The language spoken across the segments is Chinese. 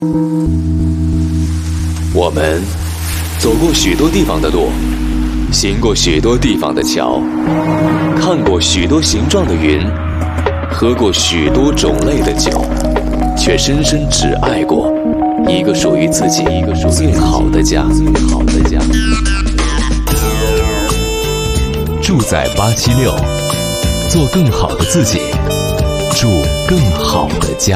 我们走过许多地方的路，行过许多地方的桥，看过许多形状的云，喝过许多种类的酒，却深深只爱过一个属于自己最好的家。住在876，做更好的自己，住更好的家。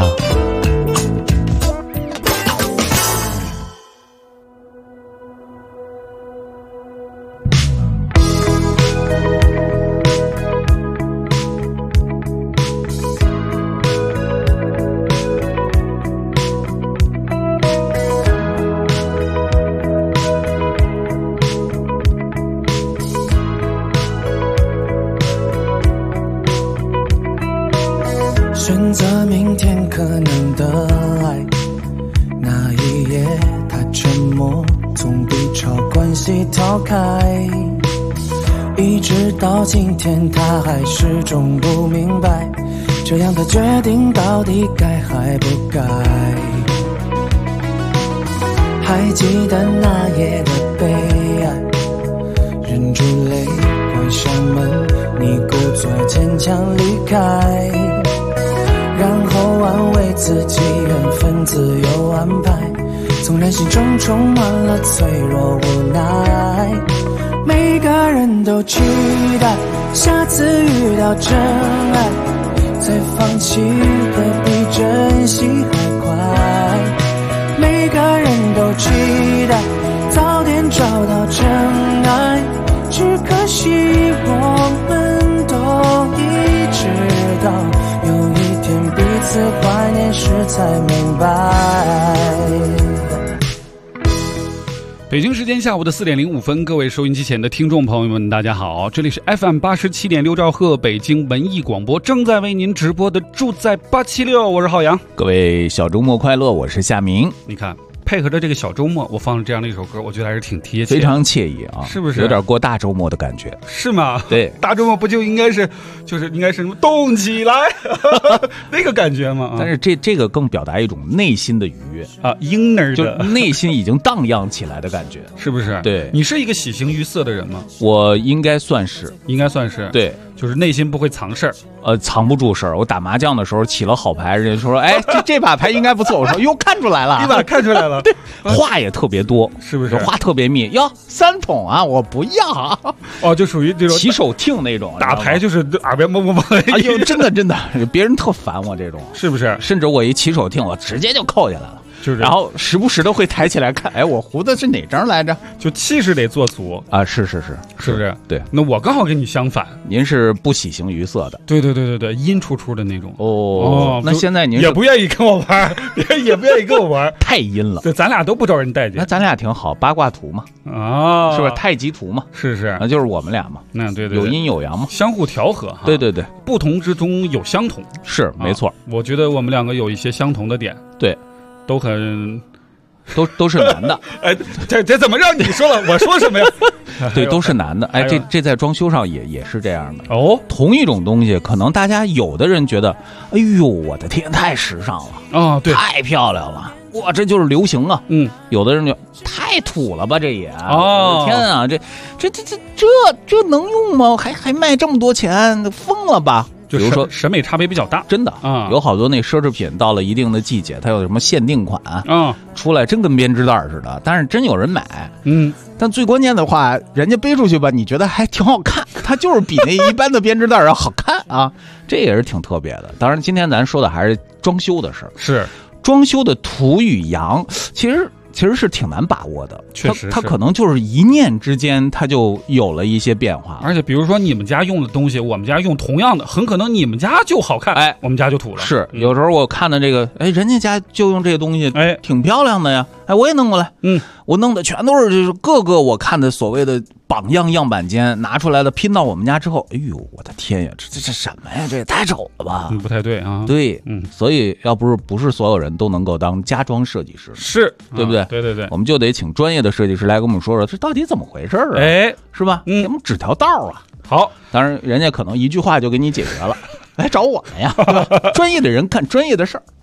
选择明天可能的爱，那一夜他沉默，从 B 超关系逃开，一直到今天他还始终不明白，这样的决定到底该还不该。还记得那夜的悲哀，忍住泪关上门，你故作坚强离开，然后安慰自己缘分自有安排，纵然心中充满了脆弱无奈，每个人都期待下次遇到真爱，再放弃何必珍惜还快，每个人都期待早点找到真爱，只可惜我们都已知道，有一天彼此怀念时才明白。 北京时间下午的4点05分，各位收音机前的听众朋友们，大家好，这里是 FM 87.6兆赫北京文艺广播，正在为您直播的住在876，我是浩洋。 各位小周末快乐，我是夏明。 你看，配合着这个小周末，我放了这样的一首歌，我觉得还是挺贴切， 非常惬意啊， 是不是？ 有点过大周末的感觉， 是吗？ 对， 大周末不就应该是，应该是什么动起来那个感觉吗？ 但是这个更表达一种内心的愉悦啊，inner 的， 就内心已经荡漾起来的感觉， 是不是？ 对， 你是一个喜形于色的人吗？ 我应该算是，对。 就是内心不会藏事儿， 藏不住事儿。我打麻将的时候起了好牌，人家说，哎，这把牌应该不错。我说，哟，看出来了， 你把它看出来了。 对，话也特别多， 是不是？ 话特别密，哟，3桶啊，我不要。 哦，就属于这种起手听那种， 打牌就是耳边嗡嗡嗡。 哎呦，真的，别人特烦我这种， 是不是？ 甚至我一起手听，我直接就扣下来了。然后时不时的会抬起来看，哎，我胡的是哪张来着？ 就气势得做足啊！是不是？ 对， 那我刚好跟你相反， 您是不喜形于色的， 对，阴出出的那种。 哦，那现在您也不愿意跟我玩，也不愿意跟我玩， 太阴了。 对，咱俩都不招人待见。 那咱俩挺好，八卦图嘛， 啊， 是不是太极图嘛？ 是， 那就是我们俩嘛。 那对， 有阴有阳嘛， 相互调和哈。 对， 不同之中有相同， 是没错。 我觉得我们两个有一些相同的点， 对， 都很。 都是男的， 哎，这怎么让你说了？我说什么呀？ 对，都是男的。哎，这在装修上也是这样的哦。 同一种东西，可能大家有的人觉得，哎呦，我的天，太时尚了啊，对， 太漂亮了，哇，这就是流行啊。有的人就太土了吧，这也哦，天啊，这能用吗？还卖这么多钱，疯了吧？ 比如说审美差别比较大， 真的啊，有好多那奢侈品到了一定的季节，它有什么限定款啊，出来真跟编织袋似的，但是真有人买，但最关键的话，人家背出去吧，你觉得还挺好看，它就是比那一般的编织袋要好看啊，这也是挺特别的。当然，今天咱说的还是装修的事儿， 是装修的土与洋，其实是挺难把握的， 确实， 它可能就是一念之间，它就有了一些变化。 而且，比如说你们家用的东西，我们家用同样的，很可能你们家就好看，哎，我们家就土了。 是，有时候我看的这个，哎，人家家就用这个东西， 哎， 挺漂亮的呀，哎，我也弄过来，我弄的全都是就是各个我看的所谓的榜样样板间拿出来的，拼到我们家之后，哎呦，我的天呀，这什么呀？这也太丑了吧？ 不太对啊。 对，所以要不是所有人都能够当家装设计师， 是对不对？ 对， 我们就得请专业的设计师来跟我们说说这到底怎么回事啊？ 哎， 是吧？给我们指条道啊。 好， 当然人家可能一句话就给你解决了，来找我们呀，专业的人干专业的事儿。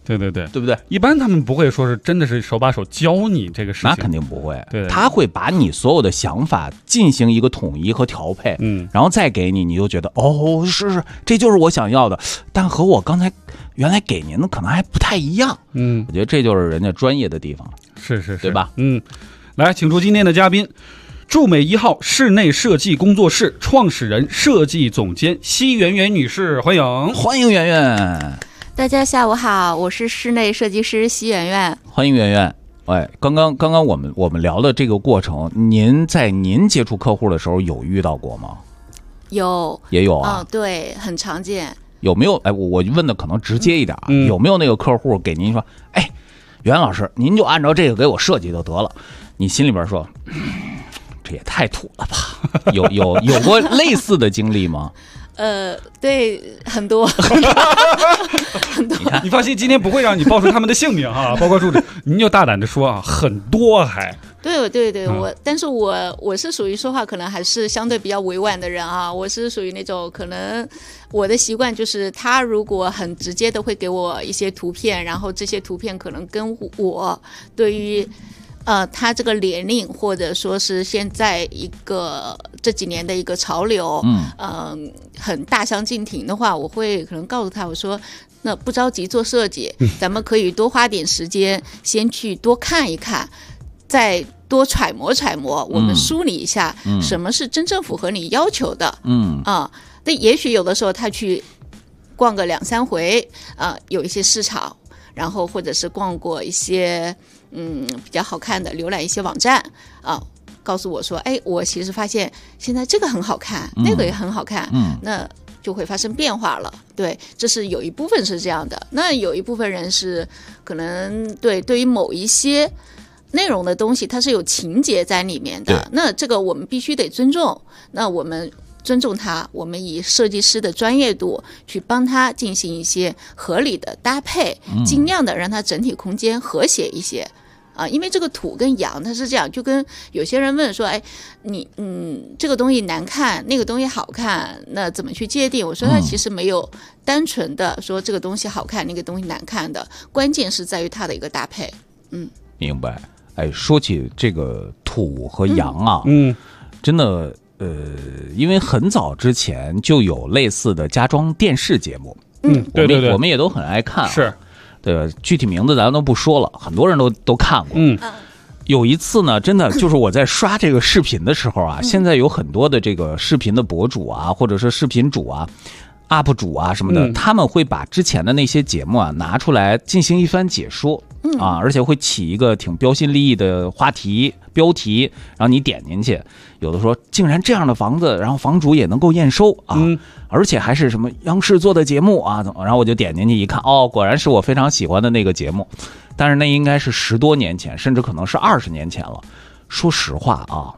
对对对， 对不对？ 一般他们不会说是真的是手把手教你这个事情， 那肯定不会。 对， 他会把你所有的想法进行一个统一和调配，然后再给你，你就觉得哦，是，这就是我想要的，但和我刚才原来给您的可能还不太一样。我觉得这就是人家专业的地方， 是， 对吧？ 来，请出今天的嘉宾。驻美1号室内设计工作室创始人、设计总监奚媛媛女士，欢迎媛媛。 大家下午好，我是室内设计师奚媛媛。 欢迎媛媛。哎，刚刚我们聊的这个过程，您在接触客户的时候有遇到过吗？也有啊。 对，很常见。 有没有？哎，我问的可能直接一点啊，有没有那个客户给您说，哎，袁老师，您就按照这个给我设计就得了？你心里边说，这也太土了吧？有过类似的经历吗？ 对，很多。很多。 你放心，今天不会让你报出他们的姓名哈，包括住址，您就大胆的说啊，很多还。 对，但是我是属于说话可能还是相对比较委婉的人啊，我是属于那种可能我的习惯就是他如果很直接的会给我一些图片，然后这些图片可能跟我对于他这个年龄或者说是现在这几年的一个潮流，很大相径庭的话，我会可能告诉他，我说那不着急做设计，咱们可以多花点时间，先去多看一看，再多揣摩揣摩，我们梳理一下什么是真正符合你要求的。但也许有的时候他去逛个2-3回，有一些市场，然后或者是逛过一些比较好看的，浏览一些网站告诉我说，哎，我其实发现现在这个很好看，那个也很好看，那就会发生变化了。对，这是有一部分是这样的。那有一部分人是可能对于某一些内容的东西，它是有情节在里面的，那这个我们必须得尊重。那我们尊重他，我们以设计师的专业度去帮他进行一些合理的搭配，尽量的让他整体空间和谐一些。因为这个土跟洋它是这样，就跟有些人问说，哎，你这个东西难看，那个东西好看，那怎么去界定？我说它其实没有单纯的说这个东西好看，那个东西难看的，关键是在于它的一个搭配。 明白。哎，说起这个土和洋啊，真的因为很早之前就有类似的家装电视节目， 对， 我们也都很爱看， 是。 对吧？具体名字咱都不说了，很多人都看过。有一次呢，真的就是我在刷这个视频的时候啊，现在有很多的这个视频的博主啊，或者是视频主啊、UP 主啊什么的，他们会把之前的那些节目啊拿出来进行一番解说。而且会起一个挺标新立异的标题，然后你点进去，有的说竟然这样的房子，然后房主也能够验收啊，而且还是什么央视做的节目啊，然后我就点进去一看，哦，果然是我非常喜欢的那个节目，但是那应该是10多年前，甚至可能是20年前了。说实话啊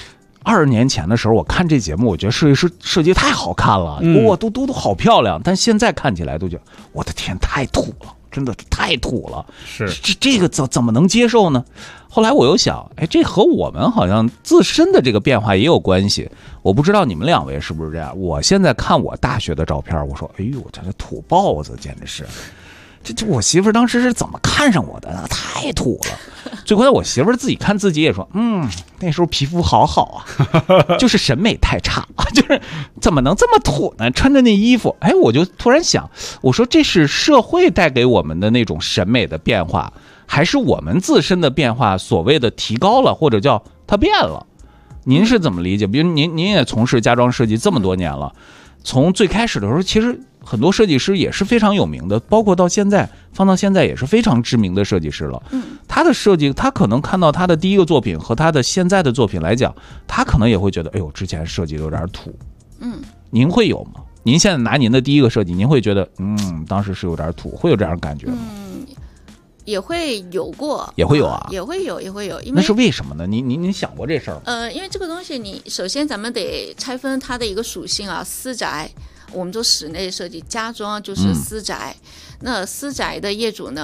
，20年前的时候我看这节目，我觉得设计太好看了，哇，都好漂亮，但现在看起来都觉得我的天，太土了。真的太土了， 是这个怎么能接受呢？后来我又想，哎，这和我们好像自身的这个变化也有关系。我不知道你们2位是不是这样？我现在看我大学的照片，我说，哎呦，这土包子简直是，这我媳妇儿当时是怎么看上我的呢？太土了。最后我媳妇儿自己看自己也说，那时候皮肤好啊，就是审美太差，就是怎么能这么土呢？穿着那衣服，哎，我就突然想，我说这是社会带给我们的那种审美的变化，还是我们自身的变化所谓的提高了，或者叫它变了？您是怎么理解？比如您也从事家装设计这么多年了，从最开始的时候，其实很多设计师也是非常有名的，包括放到现在也是非常知名的设计师了。他的设计，他可能看到他的第一个作品和他的现在的作品来讲，他可能也会觉得，哎呦，之前设计的有点土。您会有吗？您现在拿您的第一个设计，您会觉得，当时是有点土，会有这样的感觉吗？ 也会有过， 也会有啊， 也会有，因为那是为什么呢？您想过这事儿吗？因为这个东西，你首先咱们得拆分它的一个属性啊，私宅。我们做室内设计家装就是私宅，那私宅的业主呢，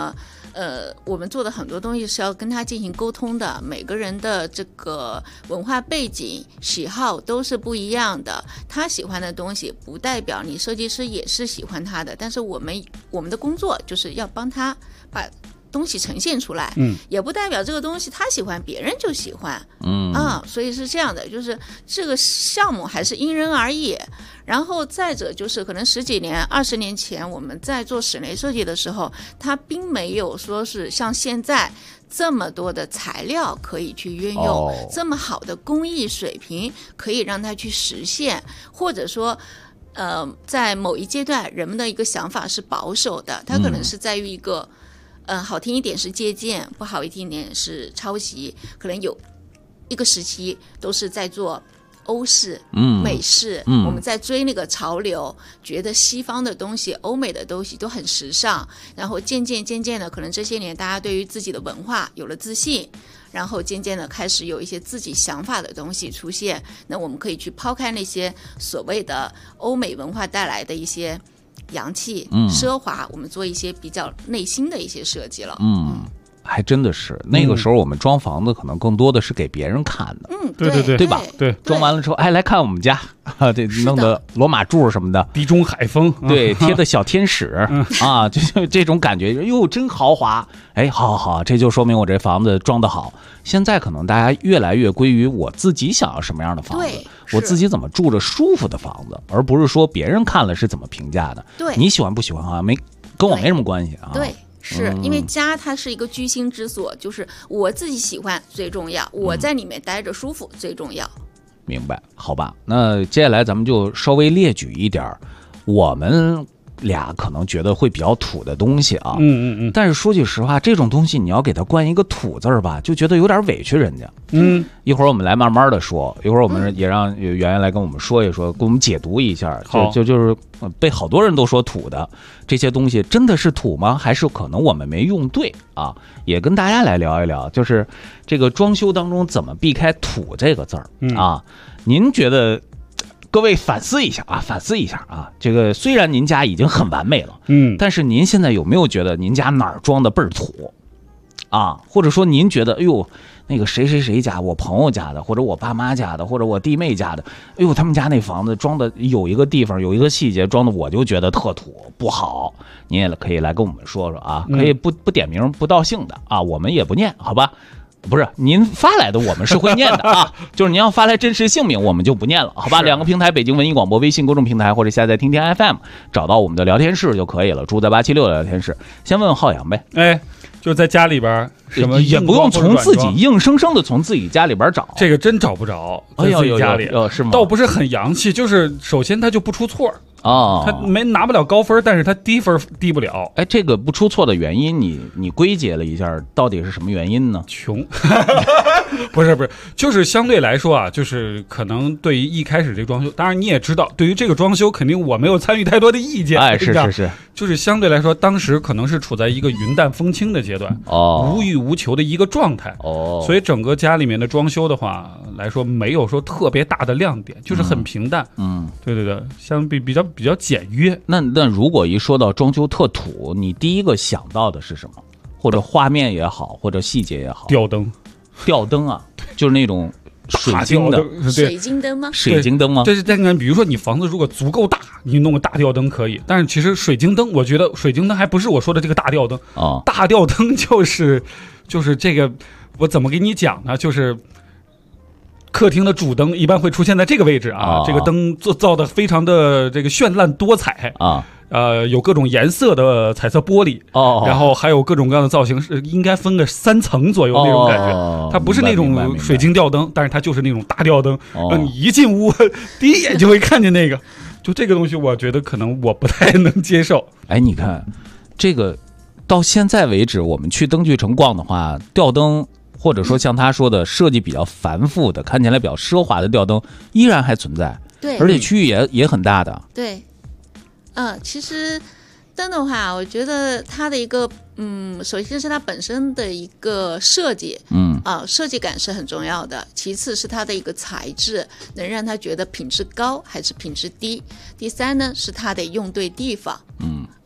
我们做的很多东西是要跟他进行沟通的，每个人的这个文化背景、喜好都是不一样的。他喜欢的东西，不代表你设计师也是喜欢他的。但是我们的工作就是要帮他把东西呈现出来，也不代表这个东西他喜欢，别人就喜欢，所以是这样的，就是这个项目还是因人而异。然后再者就是可能10几年、20年前我们在做室内设计的时候，它并没有说是像现在这么多的材料可以去运用，这么好的工艺水平可以让它去实现，或者说在某一阶段人们的一个想法是保守的，它可能是在于一个好听一点是借鉴，不好一点是抄袭，可能有一个时期都是在做欧式、美式，我们在追那个潮流，觉得西方的东西、欧美的东西都很时尚，然后渐渐的，可能这些年大家对于自己的文化有了自信，然后渐渐的开始有一些自己想法的东西出现，那我们可以去抛开那些所谓的欧美文化带来的一些洋气、奢华，我们做一些比较内心的一些设计了。 还真的是那个时候我们装房子可能更多的是给别人看的， 对吧？ 对， 装完了之后，哎，来看我们家，这弄的罗马柱什么的， 地中海风， 对，贴的小天使啊，就这种感觉，哟，真豪华！哎，好，这就说明我这房子装得好。现在可能大家越来越归于我自己想要什么样的房子，我自己怎么住着舒服的房子，而不是说别人看了是怎么评价的。 对， 你喜欢不喜欢啊？跟我没什么关系啊。 对。是因为家它是一个居心之所，就是我自己喜欢最重要，我在里面待着舒服最重要。 明白，好吧。那接下来咱们就稍微列举一点我们俩可能觉得会比较土的东西啊。但是说句实话，这种东西你要给它冠一个土字吧，就觉得有点委屈人家。一会儿我们来慢慢的说，一会儿我们也让圆圆来跟我们说一说，给我们解读一下。就是被好多人都说土的这些东西，真的是土吗？还是可能我们没用对啊？也跟大家来聊一聊，就是这个装修当中怎么避开土这个字儿啊？您觉得？各位反思一下啊！这个虽然您家已经很完美了，但是您现在有没有觉得您家哪儿装的倍儿土啊？或者说您觉得，哎呦，那个谁家，我朋友家的，或者我爸妈家的，或者我弟妹家的，哎呦，他们家那房子装的有一个地方有一个细节装的，我就觉得特土不好。您也可以来跟我们说说啊，可以不点名不道姓的啊，我们也不念，好吧？不是您发来的我们是会念的啊，就是您要发来真实姓名我们就不念了，好吧？2个平台，北京文艺广播微信公众平台或者下载听听 FM， 找到我们的聊天室就可以了，住在876的聊天室。先问问浩洋呗， 哎，就在家里边什么也不用从自己硬生生的从自己家里边找， 这个真找不着，在自己家里是吗？ 倒不是很洋气，就是首先它就不出错他拿不了高分，但是他低分低不了。 哎，这个不出错的原因，你归结了一下，到底是什么原因呢？ 穷，不是，就是相对来说啊，就是可能对于一开始这个装修，当然你也知道，对于这个装修，肯定我没有参与太多的意见。 哎，是， 就是相对来说，当时可能是处在一个云淡风轻的阶段，无欲无求的一个状态。所以整个家里面的装修的话来说，没有说特别大的亮点，就是很平淡。对，相比比较简约。 那如果一说到装修特土，你第一个想到的是什么？或者画面也好，或者细节也好？吊灯啊，就是那种水晶的水晶灯吗？ 水晶灯吗？ 这是比如说你房子如果足够大，你弄个大吊灯可以。但是其实水晶灯，我觉得水晶灯还不是我说的这个大吊灯啊。大吊灯就是这个，我怎么给你讲呢？就是客厅的主灯一般会出现在这个位置啊，这个灯造的非常的这个绚烂多彩啊。有各种颜色的彩色玻璃然后还有各种各样的造型，是应该分个3层左右那种感觉。它不是那种水晶吊灯，但是它就是那种大吊灯，让你一进屋第一眼就会看见那个。就这个东西，我觉得可能我不太能接受。 哎，你看这个到现在为止，我们去灯具城逛的话，吊灯或者说像他说的设计比较繁复的，看起来比较奢华的吊灯依然还存在， 对， 而且区域也很大的。 对。其实灯的话，我觉得它的一个首先是它本身的一个设计，设计感是很重要的。其次是它的一个材质，能让它觉得品质高还是品质低。第三呢，是它得用对地方。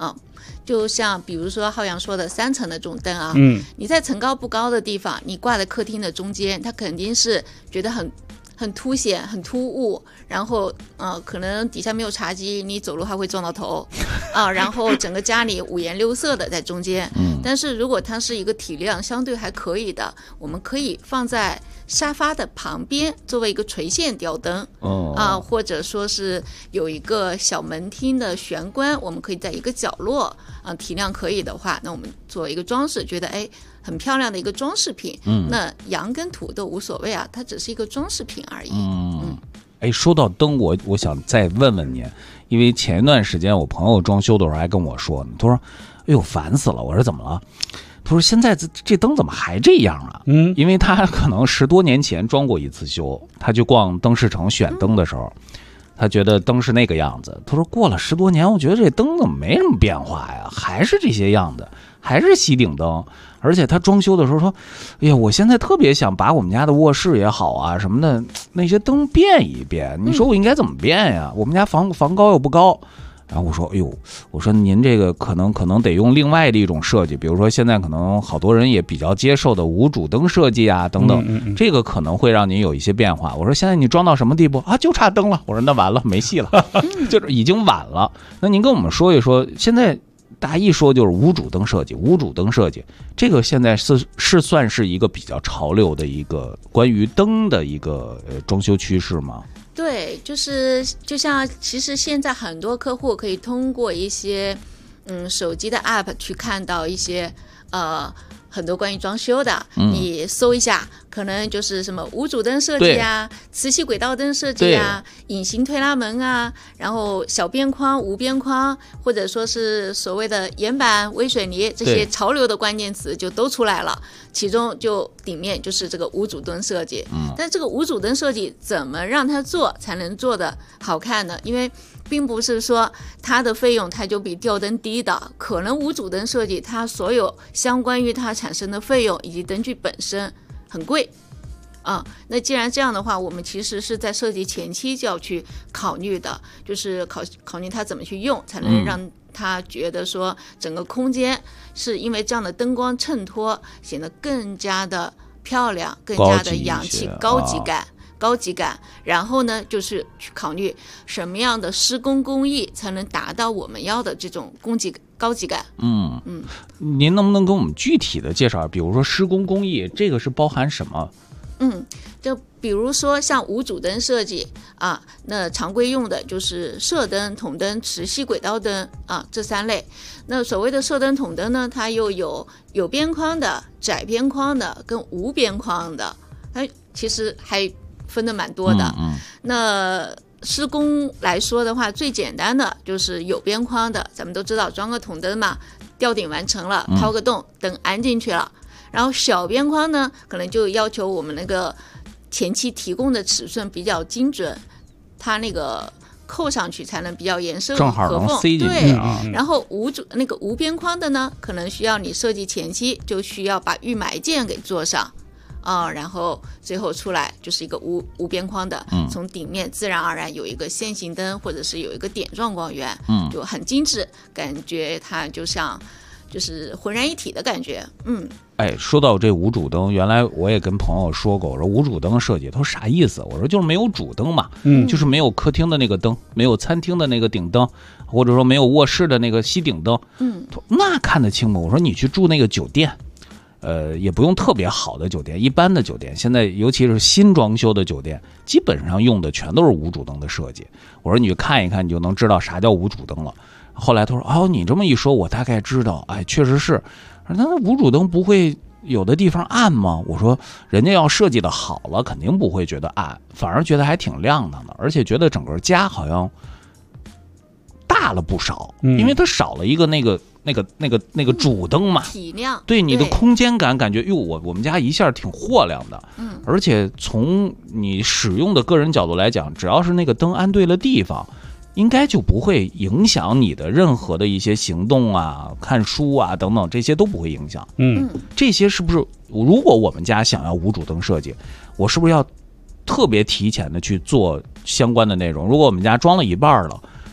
就像比如说浩洋说的3层的这种灯啊，你在层高不高的地方，你挂在客厅的中间，它肯定是觉得很凸显、很突兀，然后可能底下没有茶几，你走路还会撞到头然后整个家里五颜六色的在中间。但是如果它是一个体量相对还可以的，我们可以放在沙发的旁边作为一个垂线吊灯或者说是有一个小门厅的玄关，我们可以在一个角落体量可以的话，那我们做一个装饰，觉得很漂亮的一个装饰品。那阳跟土都无所谓啊，它只是一个装饰品而已。 说到灯，我想再问问您，因为前一段时间我朋友装修的时候还跟我说呢，他说哎呦烦死了，我说怎么了？他说现在这灯怎么还这样啊？因为他可能10多年前装过一次修，他去逛灯饰城选灯的时候，他觉得灯是那个样子。他说过了10多年，我觉得这灯怎么没什么变化呀，还是这些样子，还是吸顶灯。而且他装修的时候说，哎呀，我现在特别想把我们家的卧室也好啊什么的那些灯变一变，你说我应该怎么变呀？我们家房高又不高。然后我说，哎呦，我说您这个可能得用另外的一种设计，比如说现在可能好多人也比较接受的无主灯设计啊等等，这个可能会让您有一些变化。我说现在你装到什么地步啊？就差灯了。我说那完了，没戏了，就是已经晚了。那您跟我们说一说，现在大家一说就是无主灯设计，无主灯设计，这个现在是算是一个比较潮流的一个关于灯的一个装修趋势吗？ 对，就像其实现在很多客户可以通过一些手机的 app 去看到一些很多关于装修的，你搜一下，可能就是什么无主灯设计啊，磁吸轨道灯设计啊，隐形推拉门啊，然后小边框、无边框，或者说是所谓的岩板、微水泥，这些潮流的关键词就都出来了。其中就顶面就是这个无主灯设计，但这个无主灯设计怎么让它做才能做得好看呢？因为并不是说它的费用它就比吊灯低的，可能无主灯设计它所有相关于它产生的费用以及灯具本身很贵那既然这样的话，我们其实是在设计前期就要去考虑的，就是考虑它怎么去用，才能让他觉得说整个空间是因为这样的灯光衬托显得更加的漂亮，更加的洋气、高级感。然后呢，就是去考虑什么样的施工工艺才能达到我们要的这种高级感。 您能不能跟我们具体的介绍，比如说施工工艺，这个是包含什么？ 就比如说像无主灯设计那常规用的就是射灯、筒灯、磁吸轨道灯这3类。那所谓的射灯、筒灯呢，它又有边框的、窄边框的跟无边框的，它其实还分得蛮多的。那施工来说的话，最简单的就是有边框的，咱们都知道装个筒灯嘛，吊顶完成了，掏个洞，灯安进去了。然后小边框呢，可能就要求我们那个前期提供的尺寸比较精准，它那个扣上去才能比较严丝合缝， 正好能塞进去。 对，然后无边框的呢，可能需要你设计前期就需要把预埋件给做上然后最后出来就是一个无边框的，从顶面自然而然有一个线形灯，或者是有一个点状光源，就很精致，感觉它就像就是浑然一体的感觉。 说到这无主灯，原来我也跟朋友说过，我说无主灯设计，他说啥意思？我说就是没有主灯嘛，就是没有客厅的那个灯，没有餐厅的那个顶灯，或者说没有卧室的那个吸顶灯。那看得清吗？我说你去住那个酒店，也不用特别好的酒店，一般的酒店，现在尤其是新装修的酒店，基本上用的全都是无主灯的设计。我说你去看一看，你就能知道啥叫无主灯了。后来他说你这么一说，我大概知道，确实是。那无主灯不会有的地方暗吗？我说人家要设计的好了，肯定不会觉得暗，反而觉得还挺亮堂的，而且觉得整个家好像大了不少，因为它少了一个那个主灯嘛， 体量， 对你的空间感感觉我们家一下挺豁亮的。而且从你使用的个人角度来讲，只要是那个灯安对了地方，应该就不会影响你的任何的一些行动啊、看书啊等等，这些都不会影响。这些是不是如果我们家想要无主灯设计，我是不是要特别提前的去做相关的内容？如果我们家装了一半了，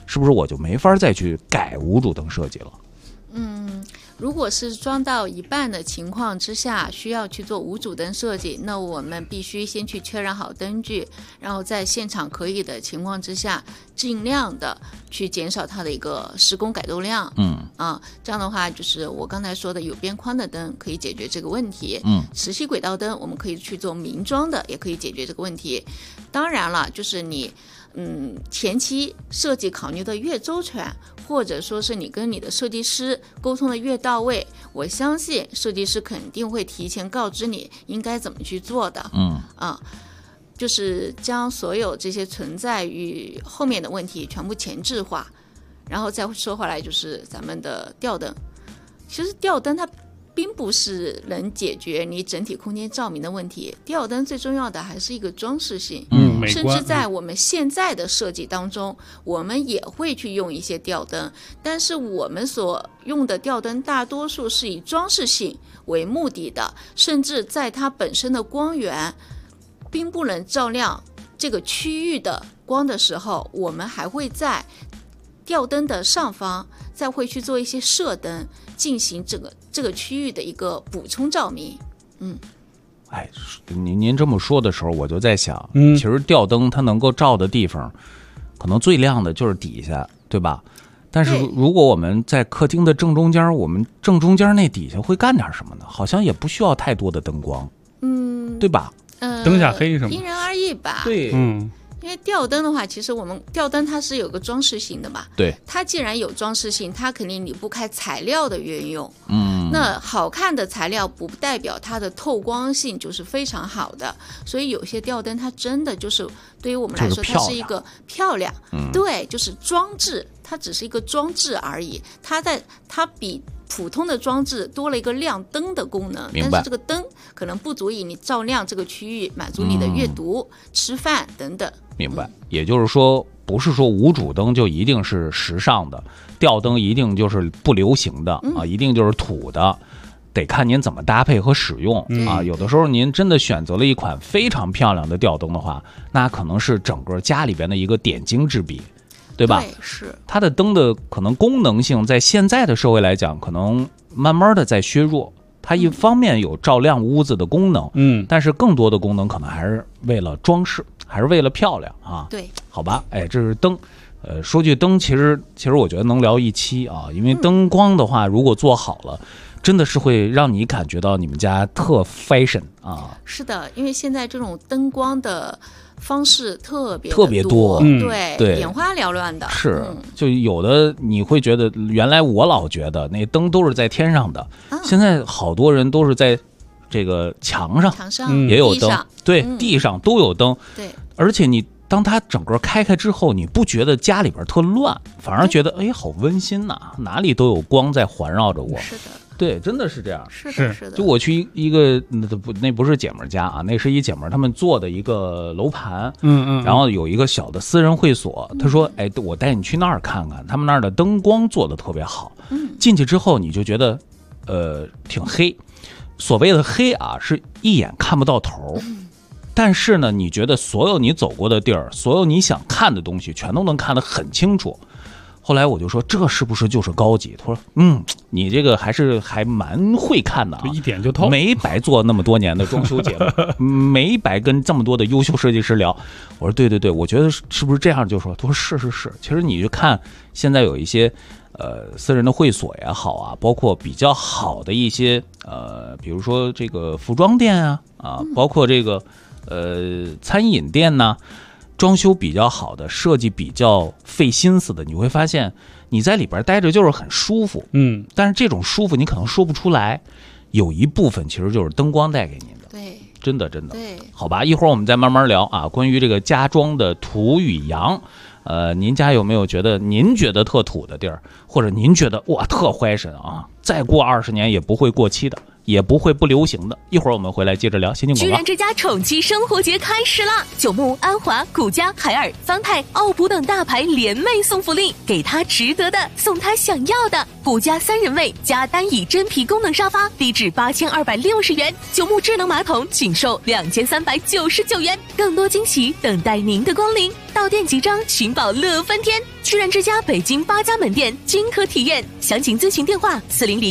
是不是我就没法再去改无主灯设计了？ 如果是装到一半的情况之下，需要去做无主灯设计，那我们必须先去确认好灯具，然后在现场可以的情况之下，尽量的去减少它的一个施工改动量。这样的话，就是我刚才说的有边框的灯可以解决这个问题。磁吸轨道灯我们可以去做明装的，也可以解决这个问题。当然了，就是你前期设计考虑的越周全，或者说是你跟你的设计师沟通的越到位，我相信设计师肯定会提前告知你应该怎么去做的。就是将所有这些存在于后面的问题全部前置化。然后再说回来，就是咱们的吊灯，其实吊灯它并不是能解决你整体空间照明的问题，吊灯最重要的还是一个装饰性。甚至在我们现在的设计当中，我们也会去用一些吊灯，但是我们所用的吊灯大多数是以装饰性为目的的，甚至在它本身的光源并不能照亮这个区域的光的时候，我们还会在吊灯的上方再会去做一些射灯，进行这个区域的一个补充照明。 您这么说的时候，我就在想，其实吊灯它能够照的地方，可能最亮的就是底下，对吧？但是如果我们在客厅的正中间，我们正中间那底下会干点什么呢？好像也不需要太多的灯光，对吧？ 灯下黑什么？ 因人而异吧。 对， 因为吊灯的话，其实我们吊灯它是有个装饰性的嘛。 对， 它既然有装饰性，它肯定离不开材料的运用。那好看的材料不代表它的透光性就是非常好的，所以有些吊灯它真的就是对于我们来说，它是一个漂亮，对，就是装置，它只是一个装置而已。它比普通的装置多了一个亮灯的功能，但是这个灯可能不足以你照亮这个区域，满足你的阅读、吃饭等等。 明白，也就是说，不是说无主灯就一定是时尚的，吊灯一定就是不流行的啊，一定就是土的，得看您怎么搭配和使用啊。有的时候您真的选择了一款非常漂亮的吊灯的话，那可能是整个家里边的一个点睛之笔，对吧？ 对，是它的灯的可能功能性，在现在的社会来讲，可能慢慢的在削弱。它一方面有照亮屋子的功能，但是更多的功能可能还是为了装饰，还是为了漂亮啊。 对， 好吧，这是灯。说句灯，其实我觉得能聊一期啊，因为灯光的话，如果做好了，真的是会让你感觉到你们家特 fashion 啊。 是的，因为现在这种灯光的方式特别多， 对，眼花缭乱的。 是，就有的你会觉得，原来我老觉得那灯都是在天上的，现在好多人都是在这个墙上也有灯，对，地上都有灯， 对， 而且你当它整个开之后，你不觉得家里边特乱，反而觉得好温馨呐，哪里都有光在环绕着我。 是的。 对，真的是这样。 是的。 就我去一个那不是姐们家啊，那是一姐们他们做的一个楼盘，然后有一个小的私人会所。他说，我带你去那儿看看，他们那儿的灯光做的特别好。进去之后你就觉得，挺黑。所谓的黑啊，是一眼看不到头。但是呢，你觉得所有你走过的地儿，所有你想看的东西，全都能看得很清楚。后来我就说，这是不是就是高级？他说，你这个还蛮会看的啊， 一点就透， 没白做那么多年的装修节目，没白跟这么多的优秀设计师聊。我说，对，我觉得是不是这样？就说，他说是。其实你就看现在有一些私人的会所也好啊，包括比较好的一些比如说这个服装店啊，包括这个餐饮店呐。装修比较好的，设计比较费心思的，你会发现你在里边待着就是很舒服，但是这种舒服你可能说不出来，有一部分其实就是灯光带给您的， 对， 真的， 对， 好吧，一会儿我们再慢慢聊啊，关于这个家装的土与洋，您家有没有您觉得特土的地儿，或者您觉得哇特怀神啊，再过20年也不会过期的，也不会不流行的。一会儿我们回来接着聊。先进广告。 居然之家宠妻生活节开始啦！九牧、安华、古家、海尔、方太、奥普等大牌联袂送福利，给他值得的，送他想要的。古家3人位加单椅真皮功能沙发，低至8260元；九牧智能马桶仅售2399元。更多惊喜等待您的光临。 到店即装，寻宝乐翻天。居然之家北京8家门店均可体验，详情咨询电话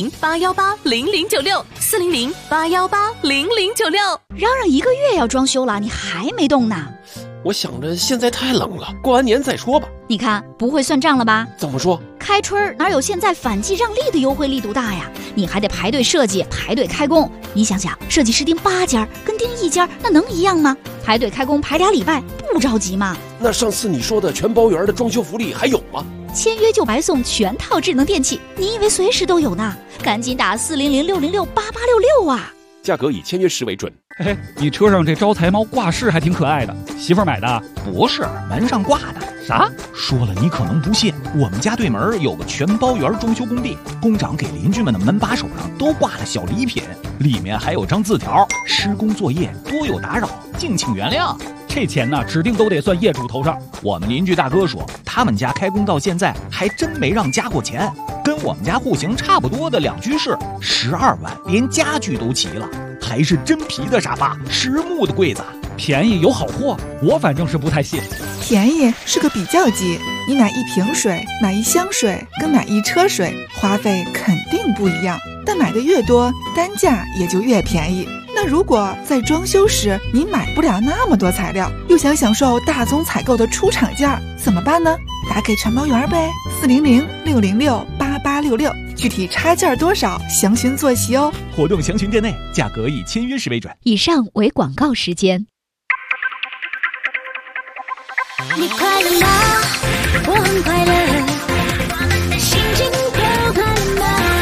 400-818-0096，400-818-0096。 嚷嚷1个月要装修了，你还没动呢？ 我想着现在太冷了，过完年再说吧。 你看不会算账了吧？ 怎么说？ 开春哪有现在反季让利的优惠力度大呀？你还得排队设计，排队开工。你想想，设计师订8家跟订1家那能一样吗？排队开工排2礼拜，不着急吗？ 那上次你说的全包圆的装修福利还有吗？ 签约就白送全套智能电器，你以为随时都有呢？赶紧打400-606-8866啊！ 价格以签约时为准。 嘿嘿，你车上这招财猫挂饰还挺可爱的，媳妇儿买的？ 不是，门上挂的。 啥？ 说了你可能不信，我们家对门有个全包圆装修工地，工长给邻居们的门把手上都挂了小礼品，里面还有张字条：施工作业多有打扰，敬请原谅。 这钱呢，指定都得算业主头上。 我们邻居大哥说，他们家开工到现在还真没让加过钱，跟我们家户型差不多的2居室，12万，连家具都齐了，还是真皮的沙发，实木的柜子， 便宜有好货，我反正是不太信。 便宜是个比较级，你买1瓶水，买1箱水，跟买1车水，花费肯定不一样，但买的越多，单价也就越便宜。那如果在装修时你买不了那么多材料，又想享受大宗采购的出厂价，怎么办呢？打给全包圆呗，400-606-8866，具体差价多少，详询坐席哦。 活动详询店内，价格以签约时为准。 以上为广告时间。 你快乐吗？我很快乐，我们的心情都快乐吗？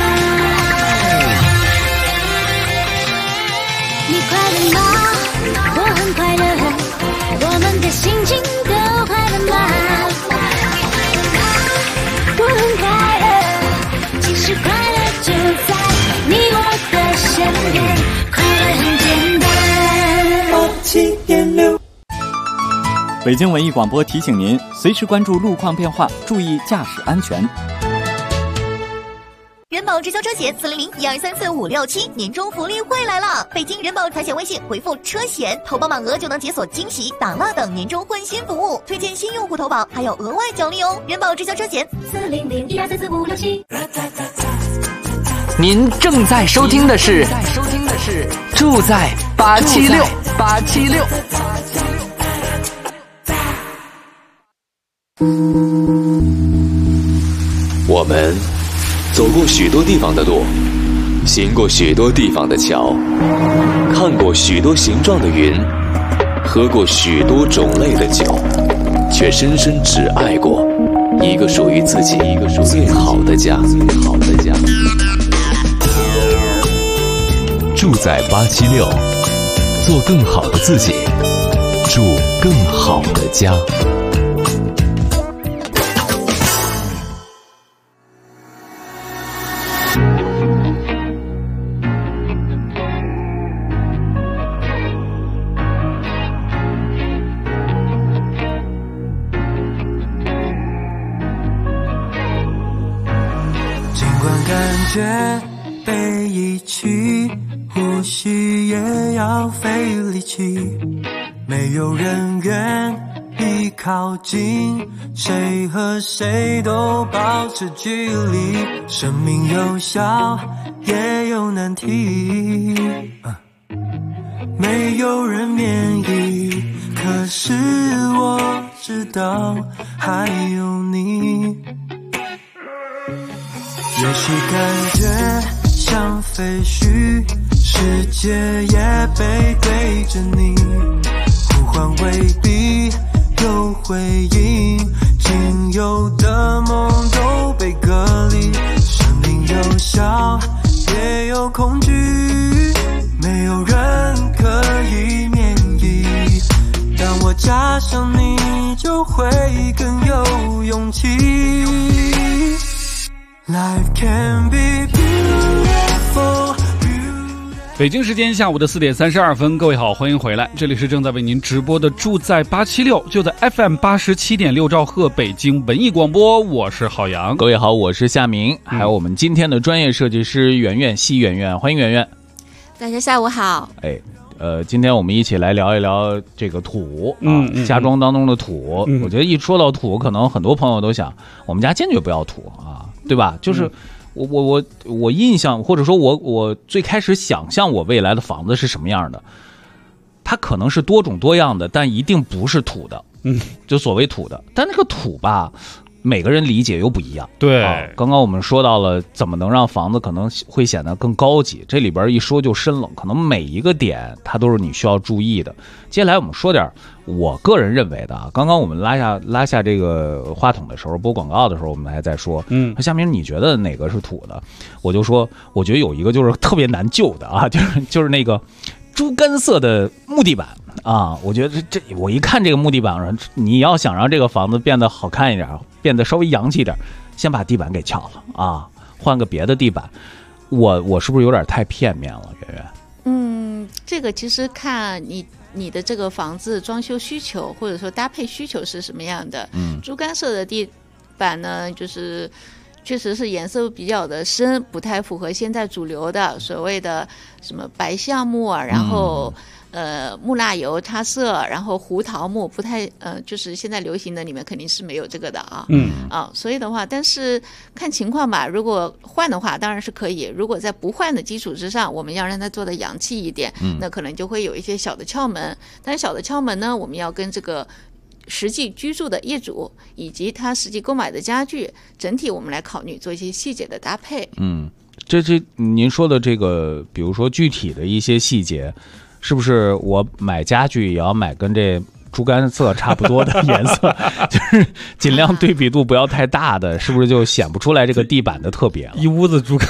你快乐吗？我很快乐，我们的心情都快乐吗？我很快乐，其实快乐就在你我的身边，快乐很简单。87.6 北京文艺广播提醒您，随时关注路况变化，注意驾驶安全。 人保直销车险400-1234567年终福利会来了！北京人保财险微信回复车险，投保满额就能解锁惊喜、打蜡等年终换新服务，推荐新用户投保还有额外奖励哦！人保直销车险400-1234567。 您正在收听的是住在876。 我们走过许多地方的路，行过许多地方的桥，看过许多形状的云，喝过许多种类的酒，却深深只爱过一个属于自己最好的家。住在876，做更好的自己，住更好的家。 被遗弃，呼吸也要费力气，没有人愿意靠近，谁和谁都保持距离，生命有笑也有难题，没有人免疫，可是我知道还有你。也许感觉像废墟，世界也背对着你，呼唤未必有回应，仅有的梦都被隔离，生命有笑也有恐惧，没有人可以免疫，当我加上你就会更有勇气。Life can be beautiful。 北京时间下午的4点32分，各位好，欢迎回来，这里是正在为您直播的住在876，就在 FM 87.6兆赫北京文艺广播，我是郝阳。 各位好，我是夏明，还有我们今天的专业设计师圆圆，西圆圆，欢迎圆圆。 大家下午好。 今天我们一起来聊一聊这个土家装当中的土。我觉得一说到土，可能很多朋友都想，我们家坚决不要土啊，对吧？就是我印象，或者说我最开始想象我未来的房子是什么样的，它可能是多种多样的，但一定不是土的。就所谓土的，但那个土吧，每个人理解又不一样。 对， 刚刚我们说到了怎么能让房子可能会显得更高级，这里边一说就深了，可能每一个点它都是你需要注意的。接下来我们说点我个人认为的啊，刚刚我们拉下这个话筒的时候，播广告的时候，我们还在说，夏明你觉得哪个是土的？我就说，我觉得有一个就是特别难救的啊，就是那个猪肝色的木地板。啊，我觉得这我一看这个木地板上，你要想让这个房子变得好看一点，变得稍微洋气一点，先把地板给撬了啊，换个别的地板。我是不是有点太片面了，圆圆？ 这个其实看你的这个房子装修需求或者说搭配需求是什么样的。猪肝色的地板呢，就是确实是颜色比较的深，不太符合现在主流的所谓的什么白橡木啊，然后木蜡油插色，然后胡桃木，不太就是现在流行的里面肯定是没有这个的啊。所以的话，但是看情况吧，如果换的话当然是可以，如果在不换的基础之上，我们要让它做的洋气一点，那可能就会有一些小的窍门。但是小的窍门呢，我们要跟这个实际居住的业主以及他实际购买的家具整体我们来考虑，做一些细节的搭配。 这您说的这个，比如说具体的一些细节，是不是我买家具也要买跟这猪肝色差不多的颜色，就是尽量对比度不要太大的，是不是就显不出来这个地板的特别了？ 一屋子猪肝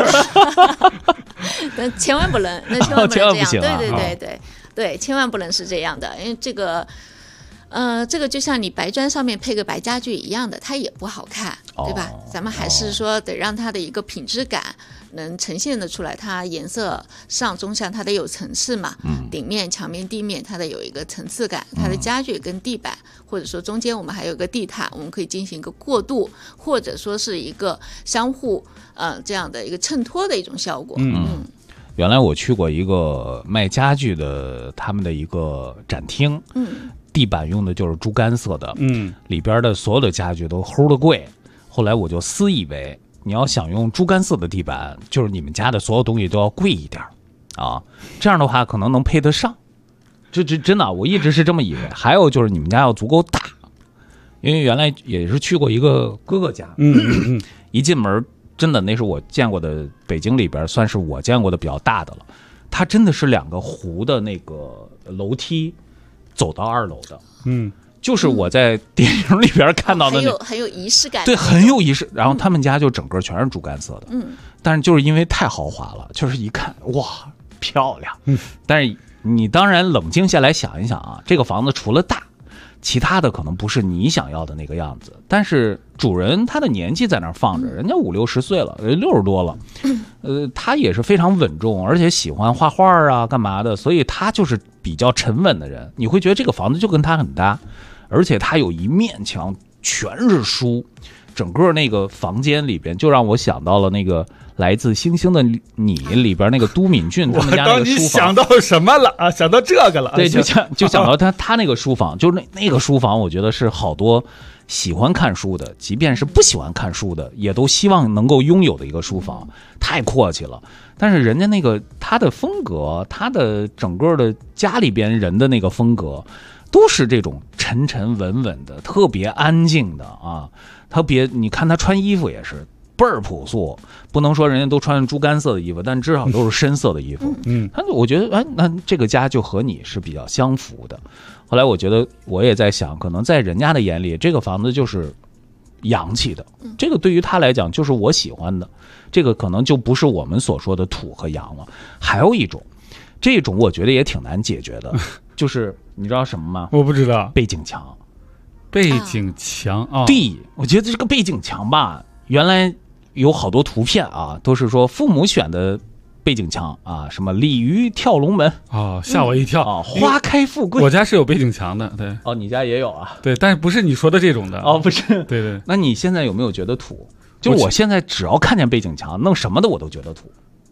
那千万不能，那千万不能这样。 千万不行啊， 对，千万不能是这样的，因为这个就像你白砖上面配个白家具一样的，它也不好看，对吧？咱们还是说得让它的一个品质感能呈现得出来，它颜色上中下它得有层次嘛，顶面、墙面、地面它得有一个层次感，它的家具跟地板，或者说中间我们还有一个地毯，我们可以进行一个过渡，或者说是一个相互这样的一个衬托的一种效果。 原来我去过一个卖家具的他们的一个展厅，地板用的就是猪肝色的，里边的所有的家具都齁的贵。后来我就私以为，你要想用猪肝色的地板，就是你们家的所有东西都要贵一点啊，这样的话可能能配得上。这真的，我一直是这么以为。还有就是你们家要足够大，因为原来也是去过一个哥哥家，一进门真的那是我见过的北京里边算是我见过的比较大的了。它真的是2个弧的那个楼梯走到2楼的，就是我在电影里边看到的很有仪式感， 对，很有仪式。然后他们家就整个全是猪肝色的，但是就是因为太豪华了，就是一看哇漂亮，但是你当然冷静下来想一想啊，这个房子除了大，其他的可能不是你想要的那个样子，但是主人他的年纪在那儿放着，人家50、60岁了，人60多了，他也是非常稳重，而且喜欢画画啊干嘛的，所以他就是比较沉稳的人，你会觉得这个房子就跟他很搭。而且他有一面墙全是书，整个那个房间里边就让我想到了那个来自星星的你里边那个都敏俊他们家那个书房。 你想到什么了啊？想到这个了？ 对，就想到他那个书房，就是那个书房，我觉得是好多喜欢看书的，即便是不喜欢看书的，也都希望能够拥有的一个书房，太阔气了。但是人家那个他的风格，他的整个的家里边人的那个风格，都是这种沉沉稳稳的，特别安静的啊，特别你看他穿衣服也是倍儿朴素，不能说人家都穿猪肝色的衣服，但至少都是深色的衣服。我觉得那这个家就和你是比较相符的。后来我觉得我也在想，可能在人家的眼里，这个房子就是洋气的，这个对于他来讲就是我喜欢的，这个可能就不是我们所说的土和洋了。还有一种，这种我觉得也挺难解决的，就是你知道什么吗？ 我不知道。 背景墙。 背景墙啊， 对，我觉得这个背景墙吧，原来有好多图片啊，都是说父母选的背景墙啊，什么鲤鱼跳龙门啊，吓我一跳啊，花开富贵。 我家是有背景墙的，对。 哦，你家也有啊？ 对，但是不是你说的这种的。 哦，不是。 对对。 那你现在有没有觉得土？就我现在只要看见背景墙，弄什么的我都觉得土。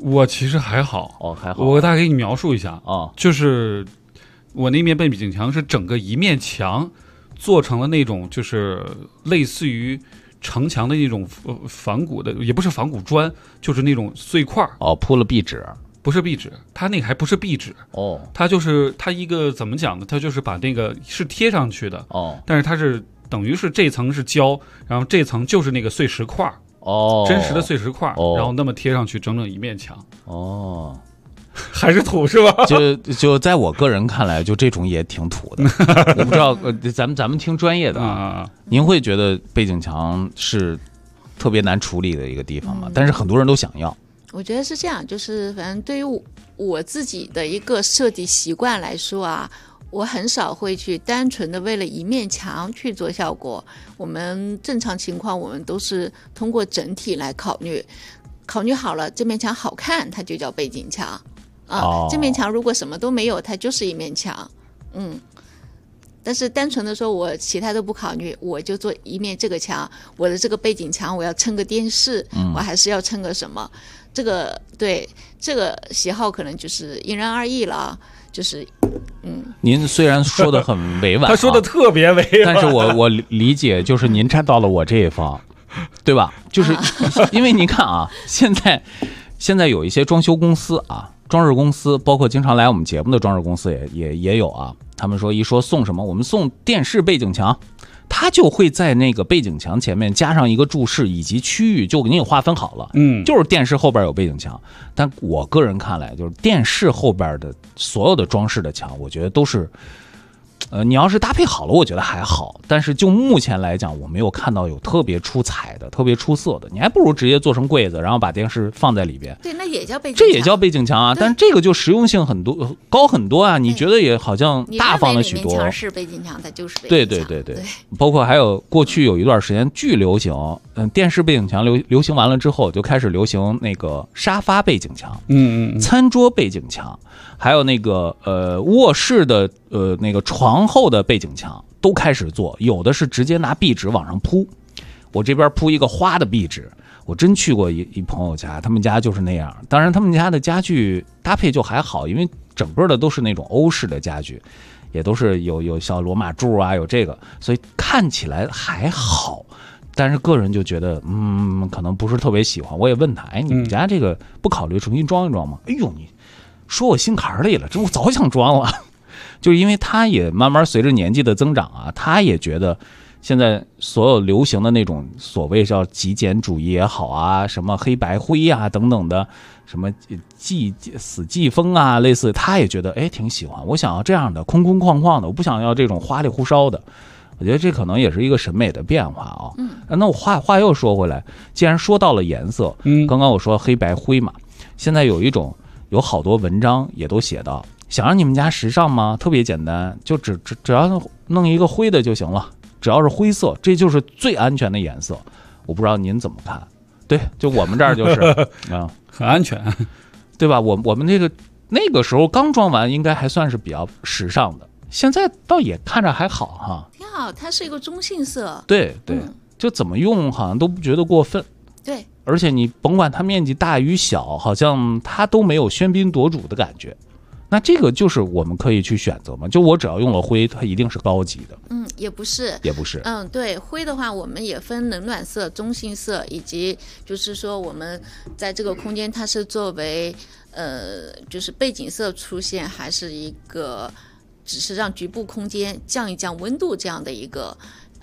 我其实还好哦，还好。 我大概给你描述一下啊， 就是我那面背景墙是整个一面墙做成了那种就是类似于城墙的那种仿古的，也不是仿古砖，就是那种碎块哦，铺了壁纸。 不是壁纸，它那个还不是壁纸哦， 它就是它一个怎么讲呢？它就是把那个是贴上去的哦， 但是它是等于是这层是胶，然后这层就是那个碎石块哦， 真实的碎石块哦， 然后那么贴上去整整一面墙哦， 还是土是吧？ 就在我个人看来，就这种也挺土的。我不知道，咱们听专业的啊，您会觉得背景墙是特别难处理的一个地方吗？但是很多人都想要。 我觉得是这样，就是反正对于我自己的一个设计习惯来说啊，我很少会去单纯的为了一面墙去做效果。我们正常情况，我们都是通过整体来考虑好了，这面墙好看，它就叫背景墙啊。这面墙如果什么都没有，它就是一面墙。但是单纯的说我其他都不考虑，我就做一面这个墙，我的这个背景墙我要撑个电视，我还是要撑个什么，这个对这个喜好可能就是因人而异了，就是您虽然说的很委婉， 他说的特别委婉， 但是我理解就是您站到了我这一方，对吧？就是因为您看啊，现在有一些装修公司啊，装饰公司，包括经常来我们节目的装饰公司也有啊。他们说一说送什么，我们送电视背景墙，他就会在那个背景墙前面加上一个注释以及区域，就给你划分好了。就是电视后边有背景墙。但我个人看来，就是电视后边的所有的装饰的墙，我觉得都是。你要是搭配好了，我觉得还好。但是就目前来讲，我没有看到有特别出彩的、特别出色的。你还不如直接做成柜子，然后把电视放在里边。 对，那也叫背景墙， 这也叫背景墙啊。但是这个就实用性高很多啊。你觉得也好像大方了许多。 你认为里面墙是背景墙，它就是背景墙。 对。包括还有过去有一段时间巨流行，电视背景墙流行完了之后，就开始流行那个沙发背景墙，餐桌背景墙。还有那个卧室的那个床后的背景墙都开始做，有的是直接拿壁纸往上铺。我这边铺一个花的壁纸，我真去过一朋友家，他们家就是那样。当然他们家的家具搭配就还好，因为整个的都是那种欧式的家具，也都是有小罗马柱啊，有这个，所以看起来还好。但是个人就觉得可能不是特别喜欢。我也问他，你们家这个不考虑重新装一装吗？哎呦，你说我心坎里了，这我早想装了。就是因为他也慢慢随着年纪的增长啊，他也觉得现在所有流行的那种所谓叫极简主义也好啊，什么黑白灰啊等等的，什么死季风啊，类似，他也觉得挺喜欢。我想要这样的空空旷旷的，我不想要这种花里胡哨的。我觉得这可能也是一个审美的变化啊。那我话又说回来，既然说到了颜色，刚刚我说黑白灰嘛，现在有好多文章也都写到，想让你们家时尚吗？特别简单，就只要弄一个灰的就行了，只要是灰色，这就是最安全的颜色。我不知道您怎么看？对，就我们这儿就是很安全， 对吧？我们那个时候刚装完，应该还算是比较时尚的，现在倒也看着还好哈， 挺好，它是一个中性色。 对，就怎么用好像都不觉得过分。 对。 而且你甭管它面积大与小，好像它都没有喧宾夺主的感觉。那这个就是我们可以去选择嘛？就我只要用了灰，它一定是高级的。 也不是。对，灰的话，我们也分冷暖色、中性色，以及就是说我们在这个空间它是作为就是背景色出现，还是一个只是让局部空间降一降温度这样的一个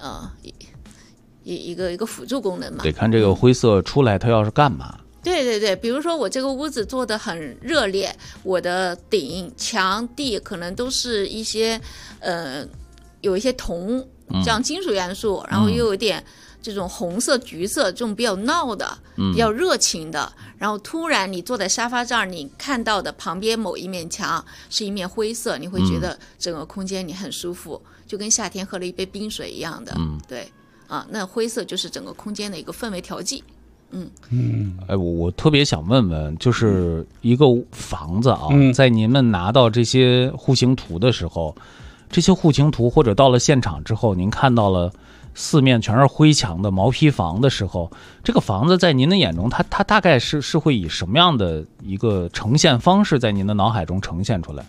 一个辅助功能嘛。 得看这个灰色出来它要是干嘛。 对，比如说我这个屋子做的很热烈，我的顶、墙、地可能都是一些有一些铜这样金属元素，然后又有点这种红色、橘色这种比较闹的、比较热情的，然后突然你坐在沙发这儿，你看到的旁边某一面墙是一面灰色，你会觉得整个空间你很舒服，就跟夏天喝了一杯冰水一样的。对啊，那灰色就是整个空间的一个氛围调剂。 我特别想问问，就是一个房子啊，在您们拿到这些户型图的时候，这些户型图或者到了现场之后，您看到了四面全是灰墙的毛坯房的时候，这个房子在您的眼中，它大概是会以什么样的一个呈现方式在您的脑海中呈现出来？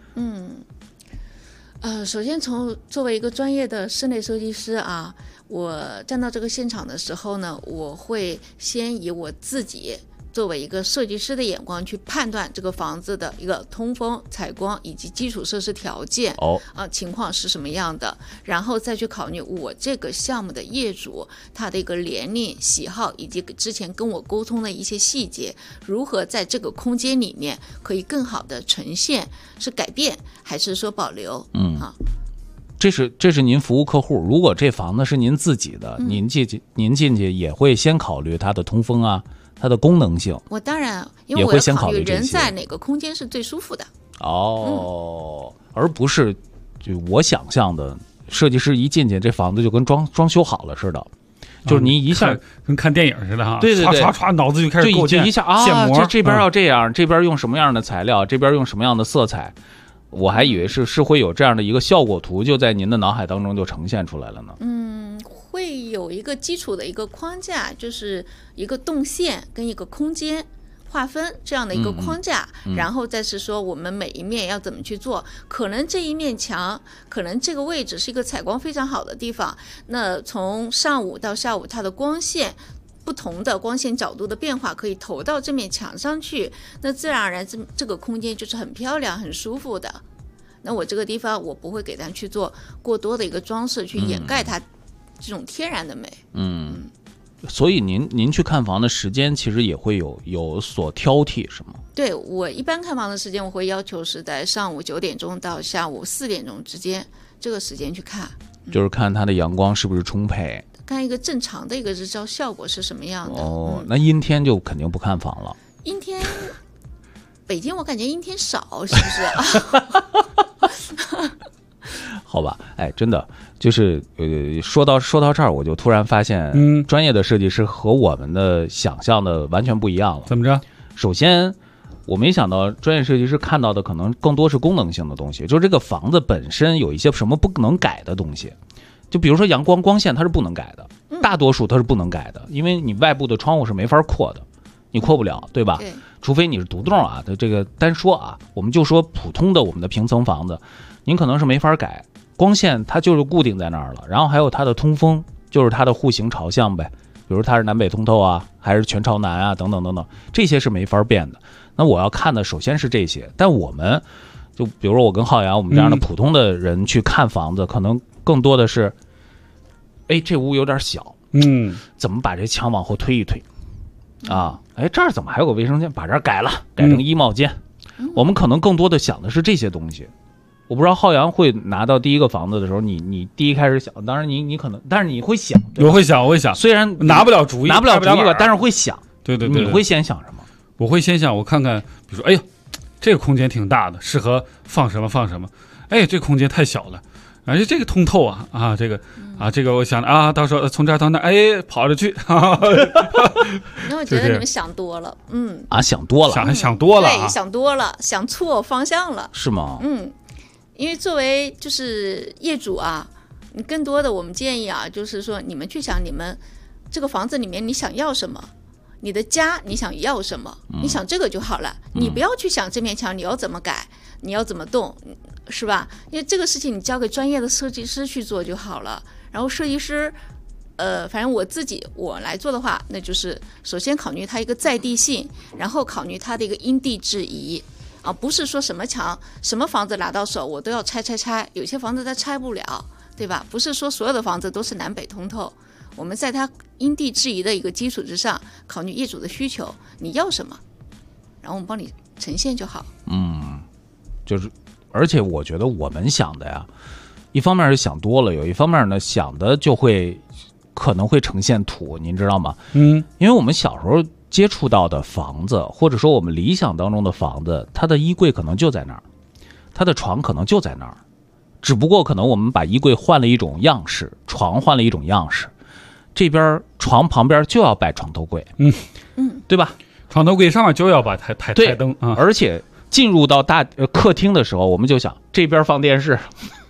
首先作为一个专业的室内设计师啊，我站到这个现场的时候呢，我会先以我自己作为一个设计师的眼光去判断这个房子的一个通风、采光以及基础设施条件情况是什么样的，然后再去考虑我这个项目的业主他的一个年龄、喜好以及之前跟我沟通的一些细节，如何在这个空间里面可以更好的呈现，是改变还是说保留？ 这是您服务客户。如果这房子是您自己的，您进去也会先考虑它的通风啊，它的功能性。 我当然，因为我要考虑人在哪个空间是最舒服的。 而不是就我想象的，设计师一进去这房子就跟装修好了似的，就是你一下跟看电影似的哈， 对， 唰唰脑子就开始构建， 就一下这边要这样，这边用什么样的材料，这边用什么样的色彩。我还以为是会有这样的一个效果图，就在您的脑海当中就呈现出来了呢。 会有一个基础的一个框架，就是一个动线跟一个空间划分这样的一个框架，然后再是说我们每一面要怎么去做。可能这一面墙，可能这个位置是一个采光非常好的地方，那从上午到下午它的光线。不同的光线角度的变化可以投到这面墙上去，那自然而然这个空间就是很漂亮很舒服的。那我这个地方我不会给它去做过多的一个装饰去掩盖它这种天然的美。 所以您去看房的时间其实也会有所挑剔是吗？ 对，我一般看房的时间我会要求是在上午9点钟到下午4点钟之间这个时间去看， 就是看它的阳光是不是充沛， 看一个正常的一个日照效果是什么样的。 那阴天就肯定不看房了。 阴天，北京我感觉阴天少，是不是？ 好吧，真的就是说到这儿，我就突然发现，专业的设计师和我们的想象的完全不一样了。 怎么着？ 首先，我没想到专业设计师看到的可能更多是功能性的东西，就是这个房子本身有一些什么不能改的东西。就比如说阳光光线它是不能改的，大多数它是不能改的，因为你外部的窗户是没法扩的，你扩不了，对吧？除非你是独栋啊，这个单说啊，我们就说普通的我们的平层房子，您可能是没法改，光线它就是固定在那儿了，然后还有它的通风，就是它的户型朝向呗，比如它是南北通透啊，还是全朝南啊，等等等等，这些是没法变的。那我要看的首先是这些，但我们就比如说我跟浩洋我们这样的普通的人去看房子，可能更多的是，这屋有点小，怎么把这墙往后推一推啊？这儿怎么还有个卫生间？把这儿改了，改成衣帽间。我们可能更多的想的是这些东西。我不知道浩洋会拿到第一个房子的时候，你第一开始想，当然你可能，但是你会想， 我会想，虽然拿不了主意吧， 但是会想。对，你会先想什么？ 我会先想，我看看，比如说，这个空间挺大的，适合放什么放什么。这个空间太小了。而且这个通透啊，这个我想到时候从这儿到那跑着去。 那我觉得你们想多了， 想多了， 想多了， 对，想多了，想错方向了， 是吗？ 因为作为就是业主啊，你更多的我们建议啊，就是说你们去想你们这个房子里面你想要什么，你的家你想要什么，你想这个就好了，你不要去想这面墙你要怎么改，你要怎么动，是吧？因为这个事情你交给专业的设计师去做就好了。然后设计师，反正我来做的话，那就是首先考虑它一个在地性，然后考虑它的一个因地制宜啊，不是说什么墙、什么房子拿到手我都要拆，有些房子它拆不了，对吧？不是说所有的房子都是南北通透，我们在它因地制宜的一个基础之上，考虑业主的需求，你要什么，然后我们帮你呈现就好。 就是。而且我觉得我们想的呀，一方面是想多了，有一方面呢想的就会可能会呈现土，您知道吗？因为我们小时候接触到的房子，或者说我们理想当中的房子，它的衣柜可能就在那儿，它的床可能就在那儿，只不过可能我们把衣柜换了一种样式，床换了一种样式，这边床旁边就要摆床头柜，对吧？ 床头柜上面就要把台灯而且进入到客厅的时候，我们就想这边放电视，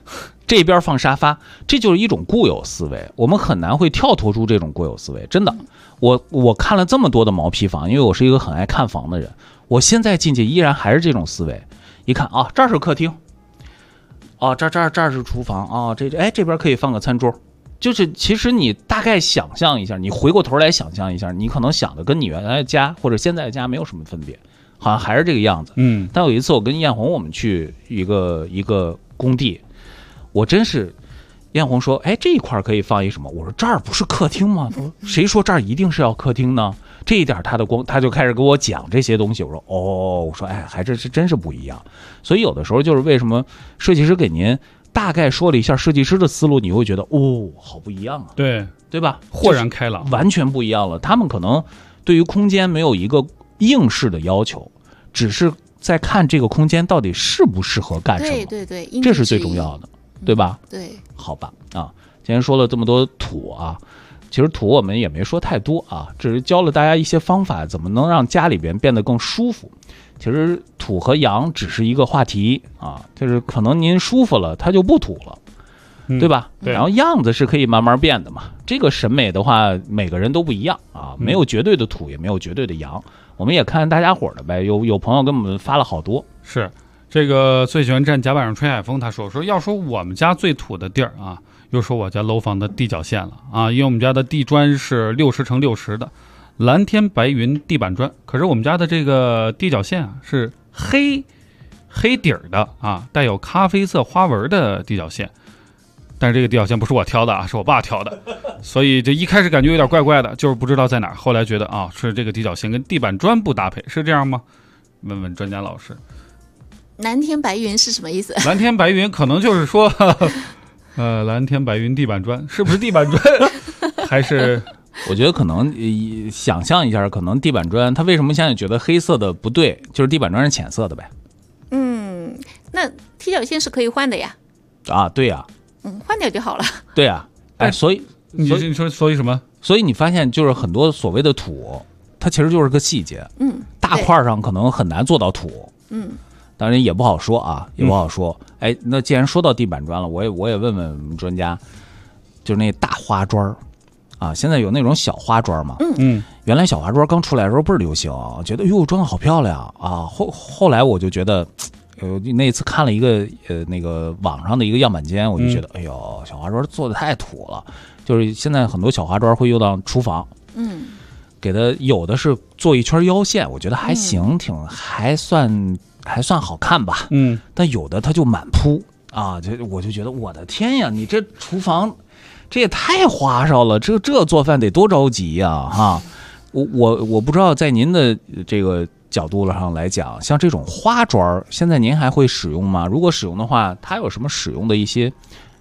这边放沙发，这就是一种固有思维，我们很难会跳脱出这种固有思维。真的，我看了这么多的毛坯房，因为我是一个很爱看房的人，我现在进去依然还是这种思维。一看啊，这儿是客厅，哦，这儿是厨房啊，这边可以放个餐桌。就是其实你大概想象一下，你回过头来想象一下，你可能想的跟你原来的家或者现在的家没有什么分别，好像还是这个样子。但有一次我跟艳红我们去一个工地，我真是艳红说，哎，这一块可以放一什么？我说这儿不是客厅吗？他说谁说这儿一定是要客厅呢？这一点他就开始跟我讲这些东西。我说哦，我说哎，还真是不一样。所以有的时候就是为什么设计师给您大概说了一下设计师的思路，你会觉得哦，好不一样啊，对吧？ 豁然开朗， 完全不一样了。他们可能对于空间没有一个硬式的要求，只是在看这个空间到底适不适合干什么。 对， 这是最重要的，对吧？ 对， 好吧啊，今天说了这么多土啊，其实土我们也没说太多啊，只是教了大家一些方法，怎么能让家里边变得更舒服。其实土和阳只是一个话题啊，就是可能您舒服了，它就不土了，对吧？ 对。 然后样子是可以慢慢变的嘛。这个审美的话，每个人都不一样啊，没有绝对的土，也没有绝对的阳。我们也看大家伙的呗。有朋友给我们发了好多。 是这个最喜欢站甲板上吹海风，他说要说我们家最土的地儿啊，又说我家楼房的地脚线了啊，因为我们家的地砖是60×60的。蓝天白云地板砖，可是我们家的这个地脚线啊是黑底儿的啊，带有咖啡色花纹的地脚线，但是这个地脚线不是我挑的啊，是我爸挑的，所以就一开始感觉有点怪怪的，就是不知道在哪儿，后来觉得啊是这个地脚线跟地板砖不搭配，是这样吗？问问专家老师。 蓝天白云是什么意思？ 蓝天白云可能就是说蓝天白云地板砖，是不是地板砖还是我觉得可能想象一下，可能地板砖它为什么现在觉得黑色的不对，就是地板砖是浅色的呗。 那踢脚线是可以换的呀。 啊，对呀。 换掉就好了。 对呀。哎，所以你说所以什么？ 所以你发现就是很多所谓的土，它其实就是个细节。大块上可能很难做到土。当然也不好说啊，也不好说。哎，那既然说到地板砖了，我也问问专家，就是那大花砖啊，现在有那种小花砖嘛？原来小花砖刚出来的时候倍儿流行，觉得哟装的好漂亮啊。后来我就觉得，那次看了一个那个网上的一个样板间，我就觉得，哎呦，小花砖做的太土了。就是现在很多小花砖会用到厨房，给它有的是做一圈腰线，我觉得还行，还算好看吧。但有的它就满铺啊，我就觉得我的天呀，你这厨房。这也太花哨了，这做饭得多着急呀！哈，我不知道在您的这个角度上来讲，像这种花砖，现在您还会使用吗？如果使用的话，它有什么使用的一些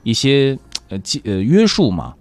约束吗？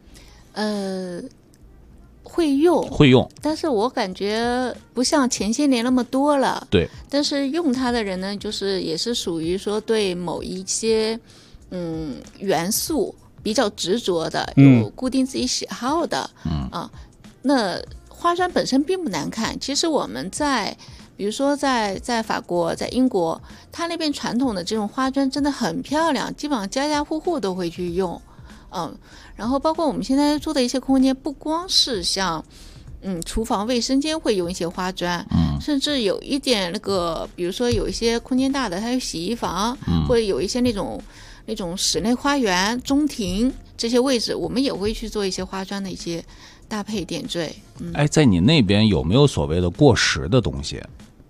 会用，但是我感觉不像前些年那么多了。 对， 但是用它的人呢，就是也是属于说对某一些元素。比较执着的，有固定自己喜好的，那花砖本身并不难看。其实我们比如说在法国、在英国，它那边传统的这种花砖真的很漂亮，基本上家家户户都会去用，然后包括我们现在做的一些空间，不光是像厨房、卫生间会用一些花砖，甚至有一点那个，比如说有一些空间大的，它有洗衣房，或者有一些那种室内花园、中庭这些位置，我们也会去做一些花砖的一些搭配点缀。 哎，在你那边有没有所谓的过时的东西？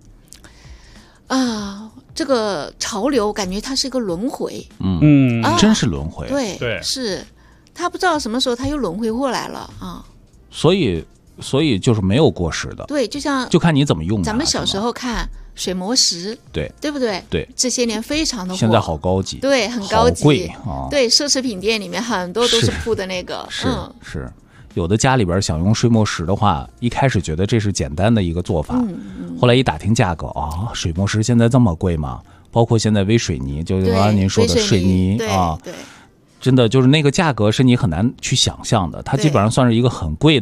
这个潮流感觉它是一个轮回。 真是轮回。 对，是它不知道什么时候它又轮回过来了啊。所以就是没有过时的。 对，就看你怎么用它。 咱们小时候看水磨石，对不对？ 对， 这些年非常的火， 现在好高级， 对，很高级， 好贵啊。 对，奢侈品店里面很多都是铺的那个， 是。有的家里边想用水磨石的话，一开始觉得这是简单的一个做法，后来一打听价格啊，水磨石现在这么贵吗？包括现在微水泥，就是刚才您说的水泥啊， 对， 真的就是那个价格是你很难去想象的，它基本上算是一个很贵的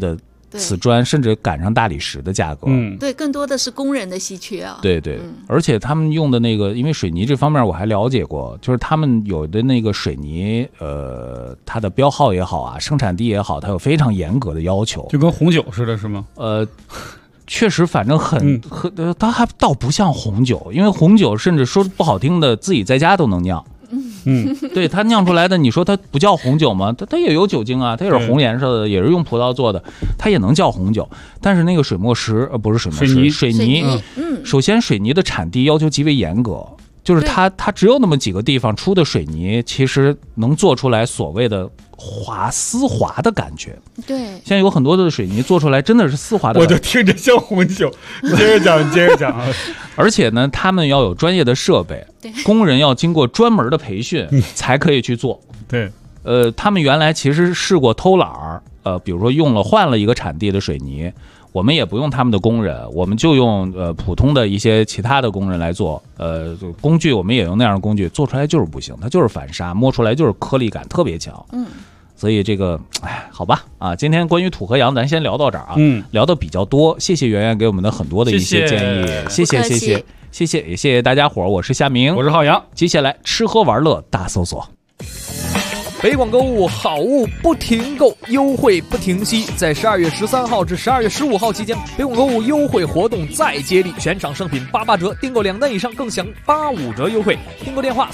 瓷砖，甚至赶上大理石的价格。 对，更多的是工人的稀缺啊。 对对，而且他们用的那个，因为水泥这方面我还了解过，就是他们有的那个水泥，它的标号也好啊，生产地也好，它有非常严格的要求， 就跟红酒似的，是吗？ 确实，反正它还倒不像红酒，因为红酒甚至说不好听的，自己在家都能酿。对，它酿出来的，你说它不叫红酒吗？它也有酒精啊，它也是红颜色的，也是用葡萄做的，它也能叫红酒。但是那个水墨石，不是水墨石，水泥，首先水泥的产地要求极为严格，就是它只有那么几个地方出的水泥，其实能做出来所谓的丝滑的感觉。 对， 现在有很多的水泥做出来真的是丝滑的感觉， 我就听着像红酒。接着讲啊！ 而且呢，他们要有专业的设备，工人要经过专门的培训才可以去做。 对， 他们原来其实试过偷懒儿，比如说换了一个产地的水泥，我们也不用他们的工人，我们就用普通的一些其他的工人来做，工具我们也用那样的工具，做出来就是不行，它就是反沙，摸出来就是颗粒感特别强。所以这个，好吧啊，今天关于土和洋咱先聊到这儿啊，聊的比较多，谢谢圆圆给我们的很多的一些建议，谢谢，也谢谢大家伙儿，我是夏明， 我是浩洋， 接下来吃喝玩乐大搜索。 北广购物好物不停购，优惠不停息。在12月13号至12月15号期间，北广购物优惠活动再接力，全场商品88折，订购2单以上更享85折优惠。订购电话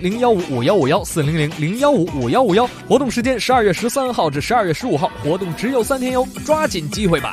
400-015-5151，400-015-5151。活动时间12月13号至12月15号，活动只有3天哟，抓紧机会吧。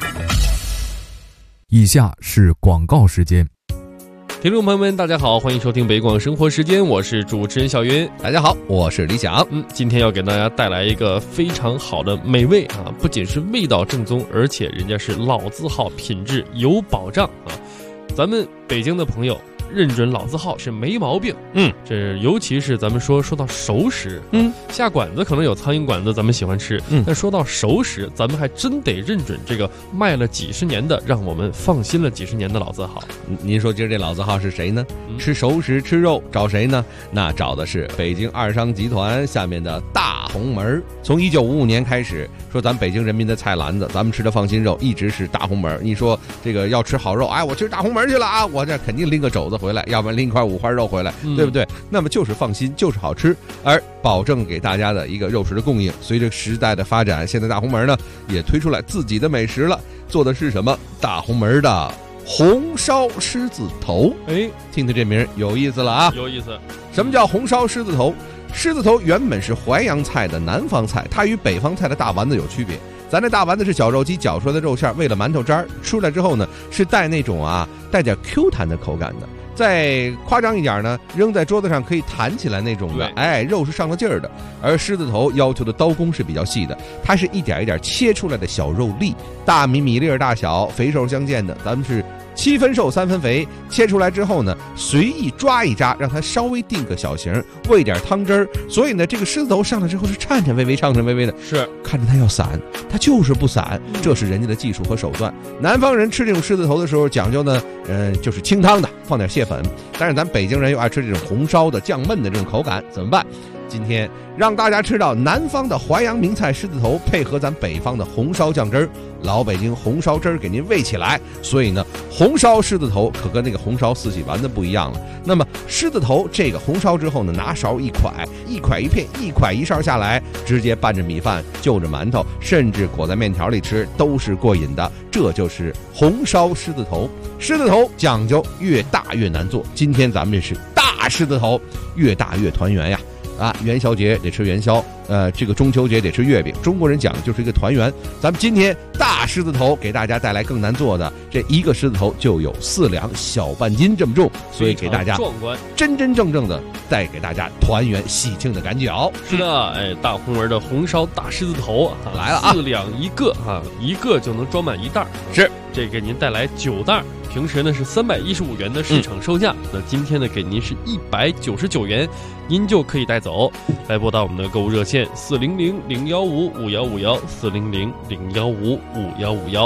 以下是广告时间。 听众朋友们大家好，欢迎收听北广生活时间，我是主持人小云。 大家好，我是李想。 今天要给大家带来一个非常好的美味啊，不仅是味道正宗，而且人家是老字号，品质有保障啊。咱们北京的朋友认准老字号是没毛病。这尤其是咱们说到熟食，下馆子可能有苍蝇馆子咱们喜欢吃，但说到熟食，咱们还真得认准这个卖了几十年的，让我们放心了几十年的老字号。 您说今儿这老字号是谁呢？吃熟食吃肉找谁呢？那找的是北京二商集团下面的大红门。从1955年开始，说咱北京人民的菜篮子，咱们吃的放心肉一直是大红门。你说这个要吃好肉，我吃大红门去了啊，我这肯定拎个肘子回来，要不然拎一块五花肉回来，对不对？那么就是放心，就是好吃，而保证给大家的一个肉食的供应。随着时代的发展，现在大红门呢也推出来自己的美食了，做的是什么？大红门的红烧狮子头。听听这名有意思了啊！ 有意思。 什么叫红烧狮子头？狮子头原本是淮扬菜的南方菜，它与北方菜的大丸子有区别。咱这大丸子是绞肉机绞出来的肉馅，为了馒头渣儿，出来之后呢是带那种带点 Q 弹的口感的。再夸张一点呢，扔在桌子上可以弹起来那种的，肉是上了劲儿的。而狮子头要求的刀工是比较细的，它是一点一点切出来的小肉粒，大米粒大小，肥瘦相间的。咱们是7分瘦3分肥，切出来之后呢，随意抓一扎，让它稍微定个小形，喂点汤汁儿。所以呢，这个狮子头上来之后是颤颤巍巍的， 是看着它要散，它就是不散，这是人家的技术和手段。南方人吃这种狮子头的时候讲究呢，就是清汤的，放点蟹粉。但是咱北京人又爱吃这种红烧的、酱焖的这种口感，怎么办？今天让大家吃到南方的淮扬名菜狮子头，配合咱北方的红烧酱汁儿，老北京红烧汁儿给您喂起来。所以呢，红烧狮子头可跟那个红烧四喜丸子不一样了。那么狮子头这个红烧之后呢，拿勺一蒯，一蒯一片，一蒯一勺下来，直接拌着米饭，就着馒头，甚至裹在面条里吃，都是过瘾的。这就是红烧狮子头。狮子头讲究越大越难做，今天咱们这是大狮子头，越大越团圆呀。元宵节得吃元宵，这个中秋节得吃月饼。中国人讲的就是一个团圆。咱们今天大狮子头给大家带来更难做的，这一个狮子头就有4两小半斤这么重，所以给大家壮观， 真正的带给大家团圆喜庆的感觉。 是的，大红门的红烧大狮子头来了啊 ，4两一个一个就能装满1袋。 是， 这给您带来9袋。平时呢是315元的市场售价，那今天呢给您是199元，您就可以带走。来拨打我们的购物热线400-015-5151，400-015-5151。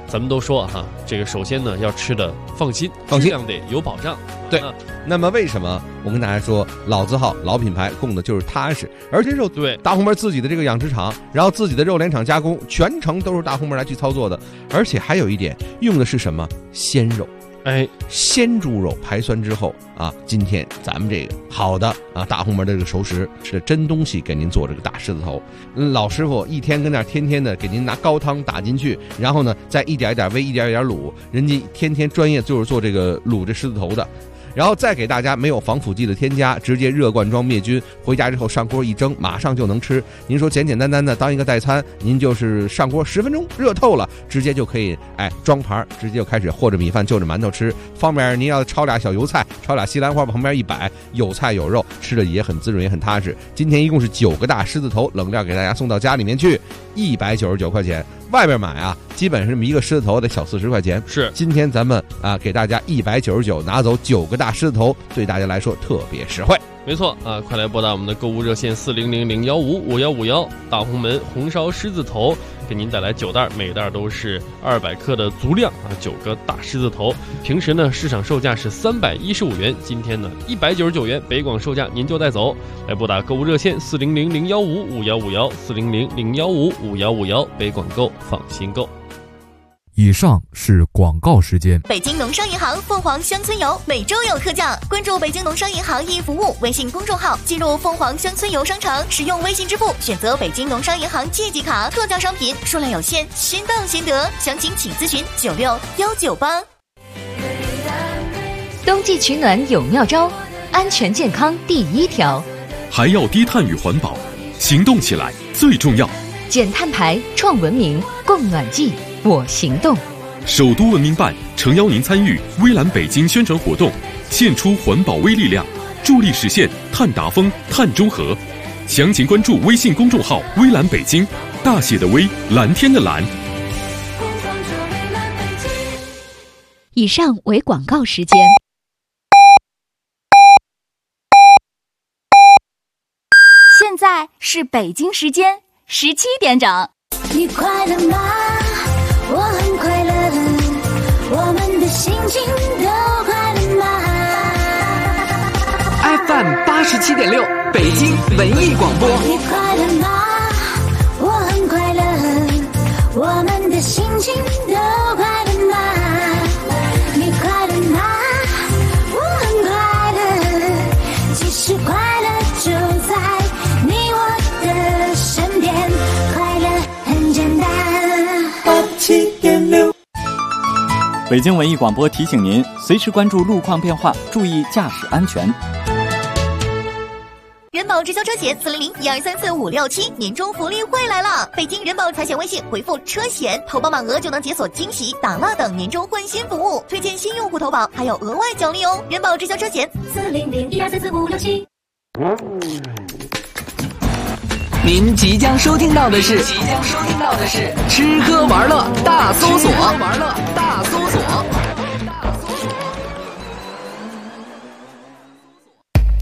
咱们都说哈，这个首先呢要吃的放心，质量得有保障。 对，那么为什么我跟大家说老字号老品牌供的就是踏实，而且肉对大红门自己的这个养殖场，然后自己的肉联厂加工，全程都是大红门来去操作的，而且还有一点用的是什么鲜肉。鲜猪肉排酸之后啊，今天咱们这个好的啊大红门的这个熟食是真东西，给您做这个大狮子头。老师傅一天跟那天天的给您拿高汤打进去，然后呢再一点一点煨，一点一点卤，人家天天专业就是做这个卤这狮子头的。然后再给大家没有防腐剂的添加，直接热罐装灭菌，回家之后上锅一蒸，马上就能吃。您说简简单单的当一个代餐，您就是上锅10分钟热透了，直接就可以装盘，直接就开始和着米饭就着馒头吃。方便您要炒俩小油菜，炒俩西兰花旁边一摆，有菜有肉，吃的也很滋润也很踏实。今天一共是9个大狮子头冷料给大家送到家里面去，199块钱。外边买啊，基本是一个狮子头得小40块钱。 是， 今天咱们啊给大家199拿走9个大狮子头，对大家来说特别实惠。 没错啊，快来拨打我们的购物热线40001555151，大红门红烧狮子头给您带来9袋，每袋都是200克的足量啊，9个大狮子头。平时呢市场售价是315元，今天呢199元，北广售价您就带走。来拨打购物热线40001555151，400015551，北广购放心购。 以上是广告时间。 北京农商银行凤凰乡村游每周有特价，关注北京农商银行一服务微信公众号，进入凤凰乡村游商城，使用微信支付，选择北京农商银行借记卡，特价商品数量有限，先到先得，详情请咨询96198。 冬季取暖有妙招，安全健康第一条， 还要低碳与环保，行动起来最重要。 减碳排，创文明，供暖季，我行动。 首都文明办诚邀您参与微蓝北京宣传活动，献出环保微力量，助力实现碳达峰、碳中和。详情关注微信公众号微蓝北京，大写的微，蓝天的蓝。 以上为广告时间。 现在是北京时间17点整。 你快乐吗？我很快乐，我们的心情都快乐吗 ？FM 87.6，北京文艺广播。 你快乐吗？我很快乐，我们的心情都快乐吗？你快乐吗？我很快乐，其实快乐就在你我的身边，快乐很简单。87.6。 北京文艺广播提醒您，随时关注路况变化，注意驾驶安全。 人保直销车险400-1234-567年终福利会来了！北京人保财险微信回复车险，投保满额就能解锁惊喜、打蜡等年终换新服务，推荐新用户投保还有额外奖励哦！人保直销车险 400-1234-567。 您即将收听到的是吃喝玩乐大搜索。